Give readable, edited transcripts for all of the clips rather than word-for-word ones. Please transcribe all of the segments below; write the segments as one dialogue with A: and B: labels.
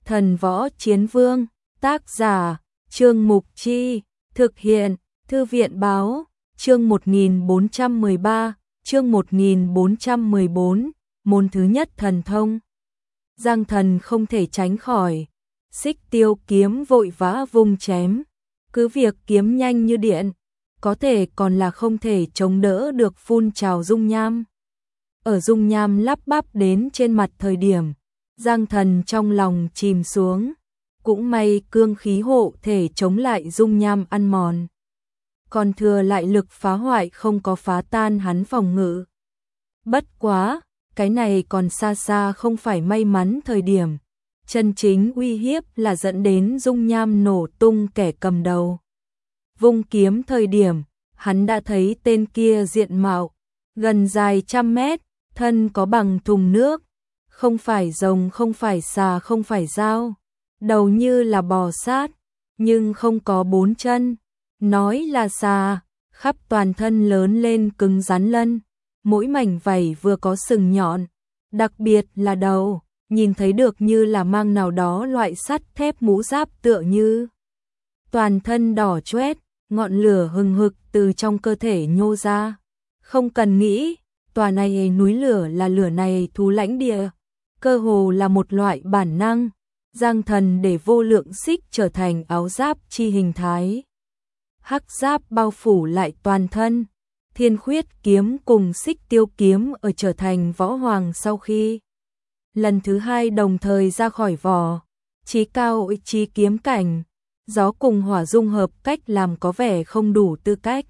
A: Thần Võ Chiến Vương, tác giả, Trương Mục Chi, thực hiện, Thư viện Báo, chương 1413, chương 1414, môn thứ nhất thần thông. Giang Thần không thể tránh khỏi, Xích Tiêu kiếm vội vã vung chém, cứ việc kiếm nhanh như điện, có thể còn là không thể chống đỡ được phun trào dung nham. Ở dung nham lắp bắp đến trên mặt thời điểm, Giang Thần trong lòng chìm xuống, cũng may cương khí hộ thể chống lại dung nham ăn mòn. Còn thừa lại lực phá hoại không có phá tan hắn phòng ngự. Bất quá, cái này còn xa xa không phải may mắn thời điểm. Chân chính uy hiếp là dẫn đến dung nham nổ tung kẻ cầm đầu. Vung kiếm thời điểm, hắn đã thấy tên kia diện mạo, gần dài 100 mét, thân có bằng thùng nước, không phải rồng, không phải xà, không phải dao, đầu như là bò sát, nhưng không có 4 chân, nói là xà, khắp toàn thân lớn lên cứng rắn lân, mỗi mảnh vảy vừa có sừng nhọn, đặc biệt là đầu, nhìn thấy được như là mang nào đó loại sắt thép mũ giáp tựa như. Toàn thân đỏ chóe, ngọn lửa hừng hực từ trong cơ thể nhô ra. Không cần nghĩ, tòa này núi lửa là lửa này thú lãnh địa, cơ hồ là một loại bản năng. Giang Thần để vô lượng xích trở thành áo giáp chi hình thái. Hắc giáp bao phủ lại toàn thân. Thiên Khuyết kiếm cùng Xích Tiêu kiếm ở trở thành võ hoàng sau khi lần thứ 2 đồng thời ra khỏi vỏ, chí cao chí kiếm cảnh, gió cùng hỏa dung hợp cách làm có vẻ không đủ tư cách.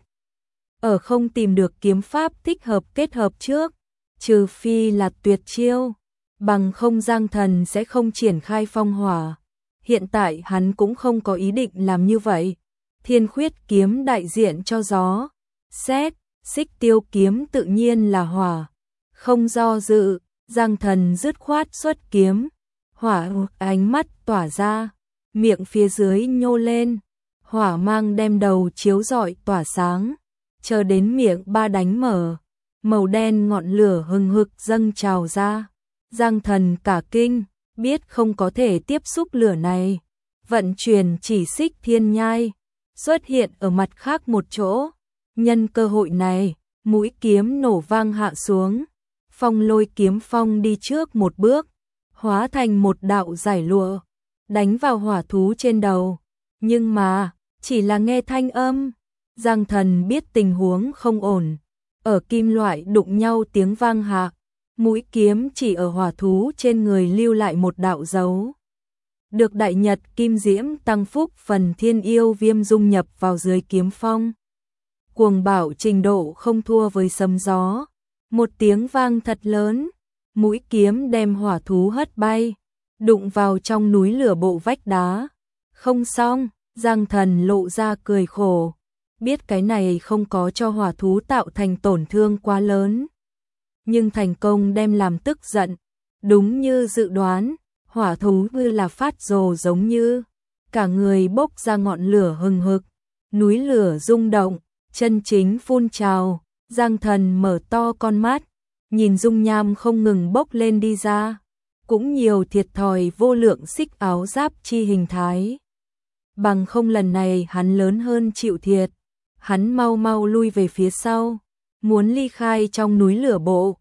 A: Ở không tìm được kiếm pháp thích hợp kết hợp trước, trừ phi là tuyệt chiêu, bằng không Giang Thần sẽ không triển khai phong hỏa. Hiện tại hắn cũng không có ý định làm như vậy. Thiên Khuyết kiếm đại diện cho gió, sét, Xích Tiêu kiếm tự nhiên là hỏa. Không do dự, Giang Thần dứt khoát xuất kiếm, hỏa ánh mắt tỏa ra, miệng phía dưới nhô lên, hỏa mang đem đầu chiếu rọi tỏa sáng, chờ đến miệng ba đánh mở, màu đen ngọn lửa hừng hực dâng trào ra. Giang Thần cả kinh, biết không có thể tiếp xúc lửa này, vận chuyển chỉ xích thiên nhai, xuất hiện ở mặt khác một chỗ. Nhân cơ hội này, mũi kiếm nổ vang hạ xuống, Phong Lôi kiếm phong đi trước một bước, hóa thành một đạo giải lụa, đánh vào hỏa thú trên đầu. Nhưng mà, chỉ là nghe thanh âm, Giang Thần biết tình huống không ổn. Ở kim loại đụng nhau tiếng vang hạ, mũi kiếm chỉ ở hỏa thú trên người lưu lại một đạo dấu. Được đại nhật kim diễm tăng phúc phần thiên yêu viêm dung nhập vào dưới kiếm phong. Cuồng bạo trình độ không thua với sấm gió. Một tiếng vang thật lớn, mũi kiếm đem hỏa thú hất bay, đụng vào trong núi lửa bộ vách đá. Không xong, Giang Thần lộ ra cười khổ, biết cái này không có cho hỏa thú tạo thành tổn thương quá lớn. Nhưng thành công đem làm tức giận, đúng như dự đoán, hỏa thú như là phát rồ giống như, cả người bốc ra ngọn lửa hừng hực, núi lửa rung động, chân chính phun trào. Giang Thần mở to con mắt, nhìn dung nham không ngừng bốc lên đi ra, cũng nhiều thiệt thòi vô lượng xích áo giáp chi hình thái. Bằng không lần này hắn lớn hơn chịu thiệt, hắn mau mau lui về phía sau, muốn ly khai trong núi lửa bộ.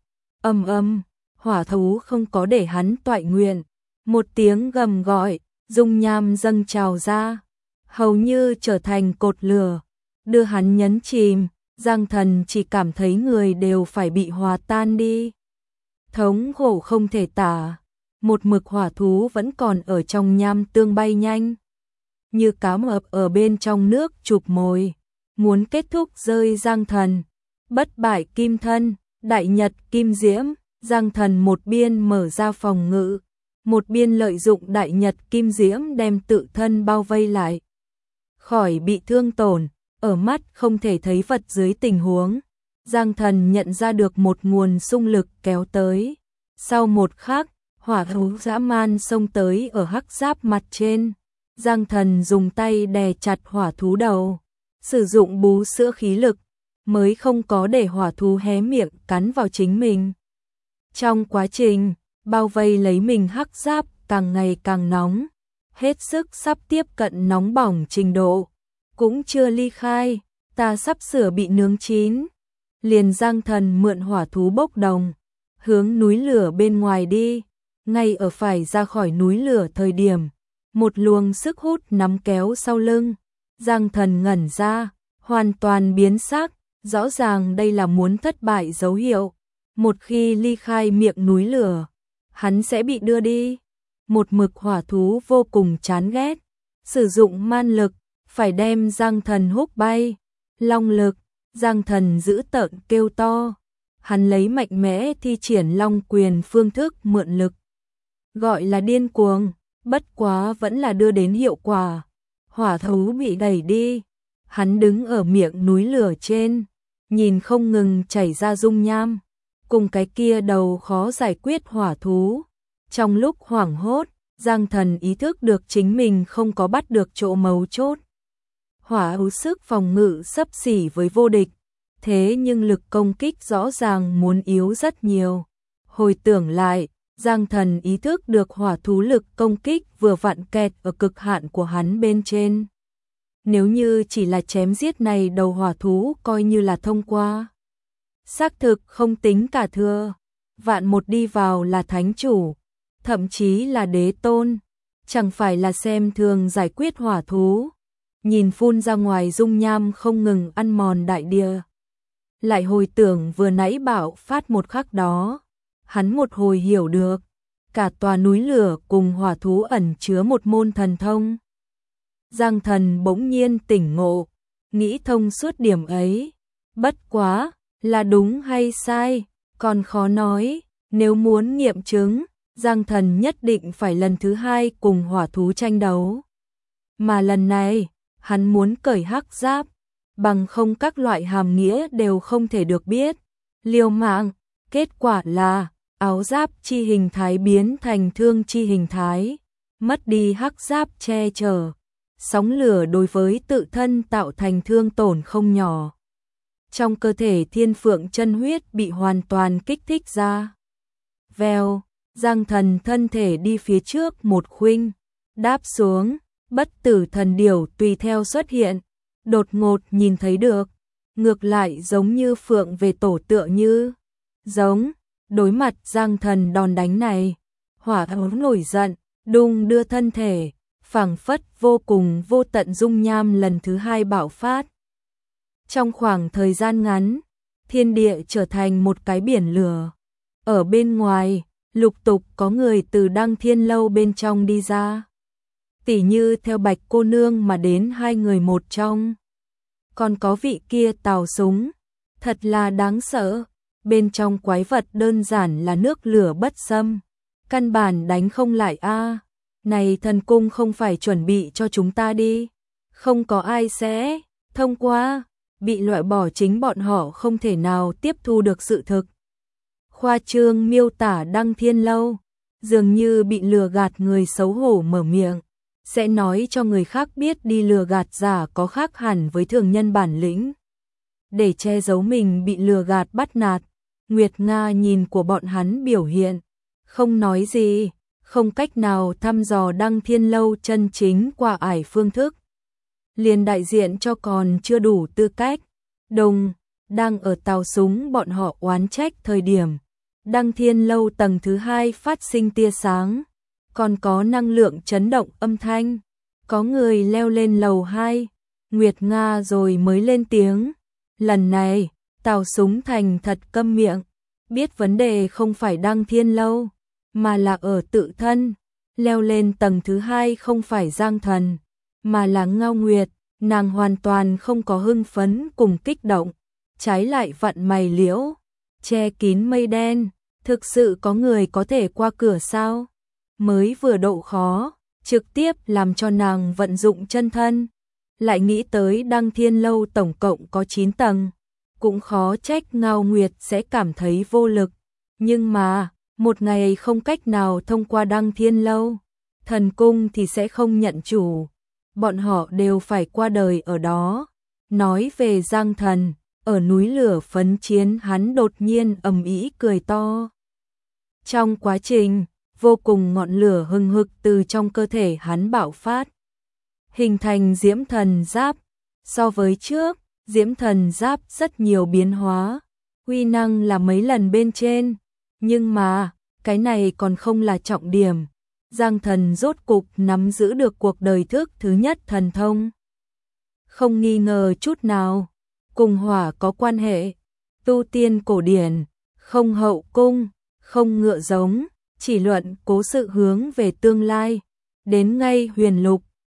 A: Hỏa thú không có để hắn toại nguyện, một tiếng gầm gọi, dung nham dâng trào ra, hầu như trở thành cột lửa, đưa hắn nhấn chìm. Giang Thần chỉ cảm thấy người đều phải bị hòa tan đi. Thống khổ không thể tả, một mực hỏa thú vẫn còn ở trong nham tương bay nhanh. Như cá mập ở bên trong nước chụp mồi, muốn kết thúc rơi Giang Thần. Bất bại kim thân, đại nhật kim diễm, Giang Thần một biên mở ra phòng ngự, một biên lợi dụng đại nhật kim diễm đem tự thân bao vây lại. Khỏi bị thương tổn. Ở mắt không thể thấy vật dưới tình huống, Giang Thần nhận ra được một nguồn xung lực kéo tới. Sau một khắc, hỏa thú dã man xông tới ở hắc giáp mặt trên. Giang Thần dùng tay đè chặt hỏa thú đầu, sử dụng bú sữa khí lực, mới không có để hỏa thú hé miệng cắn vào chính mình. Trong quá trình bao vây lấy mình hắc giáp càng ngày càng nóng, hết sức sắp tiếp cận nóng bỏng trình độ. Cũng chưa ly khai, ta sắp sửa bị nướng chín. Liền Giang Thần mượn hỏa thú bốc đồng, hướng núi lửa bên ngoài đi. Ngay ở phải ra khỏi núi lửa thời điểm, một luồng sức hút nắm kéo sau lưng. Giang Thần ngẩn ra, hoàn toàn biến sắc, rõ ràng đây là muốn thất bại dấu hiệu. Một khi ly khai miệng núi lửa, hắn sẽ bị đưa đi. Một mực hỏa thú vô cùng chán ghét, sử dụng man lực, phải đem Giang Thần húc bay. Long lực, Giang Thần dữ tợn kêu to. Hắn lấy mạnh mẽ thi triển long quyền phương thức mượn lực. Gọi là điên cuồng, bất quá vẫn là đưa đến hiệu quả. Hỏa thú bị đẩy đi. Hắn đứng ở miệng núi lửa trên, nhìn không ngừng chảy ra dung nham. Cùng cái kia đầu khó giải quyết hỏa thú. Trong lúc hoảng hốt, Giang Thần ý thức được chính mình không có bắt được chỗ mấu chốt. Hỏa thú sức phòng ngự xấp xỉ với vô địch, thế nhưng lực công kích rõ ràng muốn yếu rất nhiều. Hồi tưởng lại, Giang Thần ý thức được hỏa thú lực công kích vừa vặn kẹt ở cực hạn của hắn bên trên. Nếu như chỉ là chém giết này đầu hỏa thú coi như là thông qua. Xác thực không tính cả thừa, vạn một đi vào là thánh chủ, thậm chí là đế tôn, chẳng phải là xem thường giải quyết hỏa thú. Nhìn phun ra ngoài dung nham không ngừng ăn mòn đại địa. Lại hồi tưởng vừa nãy bạo phát một khắc đó, hắn một hồi hiểu được, cả tòa núi lửa cùng hỏa thú ẩn chứa một môn thần thông. Giang Thần bỗng nhiên tỉnh ngộ, nghĩ thông suốt điểm ấy, bất quá, là đúng hay sai, còn khó nói, nếu muốn nghiệm chứng, Giang Thần nhất định phải lần thứ hai cùng hỏa thú tranh đấu. Mà lần này, hắn muốn cởi hắc giáp, bằng không các loại hàm nghĩa đều không thể được biết. Liều mạng, kết quả là áo giáp chi hình thái biến thành thương chi hình thái, mất đi hắc giáp che chở. Sóng lửa đối với tự thân tạo thành thương tổn không nhỏ. Trong cơ thể Thiên Phượng chân huyết bị hoàn toàn kích thích ra. Vèo, Giang Thần thân thể đi phía trước một khuynh, đáp xuống, bất tử thần điểu tùy theo xuất hiện, đột ngột nhìn thấy được, ngược lại giống như phượng về tổ tựa như. Giống, đối mặt Giang Thần đòn đánh này, hỏa thú nổi giận, đung đưa thân thể, phảng phất vô cùng vô tận dung nham lần thứ hai bạo phát. Trong khoảng thời gian ngắn, thiên địa trở thành một cái biển lửa. Ở bên ngoài, lục tục có người từ Đăng Thiên Lâu bên trong đi ra. Tỉ như theo Bạch cô nương mà đến hai người một trong. Còn có vị kia Tào Súng, thật là đáng sợ. Bên trong quái vật đơn giản là nước lửa bất xâm, căn bản đánh không lại a. Này thần cung không phải chuẩn bị cho chúng ta đi, không có ai sẽ thông qua, bị loại bỏ chính bọn họ không thể nào tiếp thu được sự thực. Khoa trương miêu tả Đăng Thiên Lâu, dường như bị lừa gạt người xấu hổ mở miệng, sẽ nói cho người khác biết đi lừa gạt giả có khác hẳn với thường nhân bản lĩnh. Để che giấu mình bị lừa gạt bắt nạt, Nguyệt Nga nhìn của bọn hắn biểu hiện, không nói gì, không cách nào thăm dò Đăng Thiên Lâu chân chính qua ải phương thức. Liền đại diện cho còn chưa đủ tư cách. Đồng, đang ở Tào Súng bọn họ oán trách thời điểm. Đăng Thiên Lâu tầng thứ 2 phát sinh tia sáng, còn có năng lượng chấn động âm thanh. Có người leo lên lầu 2, Nguyệt Nga rồi mới lên tiếng. Lần này, Tào Súng thành thật câm miệng, biết vấn đề không phải Đăng Thiên Lâu, mà là ở tự thân. Leo lên tầng thứ 2 không phải Giang Thần, mà là Ngao Nguyệt. Nàng hoàn toàn không có hưng phấn cùng kích động, trái lại vặn mày liễu, che kín mây đen. Thực sự có người có thể qua cửa sao? Mới vừa độ khó, trực tiếp làm cho nàng vận dụng chân thân. Lại nghĩ tới Đăng Thiên Lâu tổng cộng có 9 tầng, cũng khó trách Ngao Nguyệt sẽ cảm thấy vô lực. Nhưng mà, một ngày không cách nào thông qua Đăng Thiên Lâu, thần cung thì sẽ không nhận chủ. Bọn họ đều phải qua đời ở đó. Nói về Giang Thần, ở núi lửa phấn chiến hắn đột nhiên ầm ĩ cười to. Trong quá trình, vô cùng ngọn lửa hừng hực từ trong cơ thể hắn bạo phát, hình thành diễm thần giáp. So với trước, diễm thần giáp rất nhiều biến hóa, uy năng là mấy lần bên trên, nhưng mà, cái này còn không là trọng điểm. Giang Thần rốt cục nắm giữ được cuộc đời thức thứ nhất thần thông. Không nghi ngờ chút nào, cùng hỏa có quan hệ, tu tiên cổ điển, không hậu cung, không ngựa giống, chỉ luận cố sự hướng về tương lai, đến ngay huyền lục,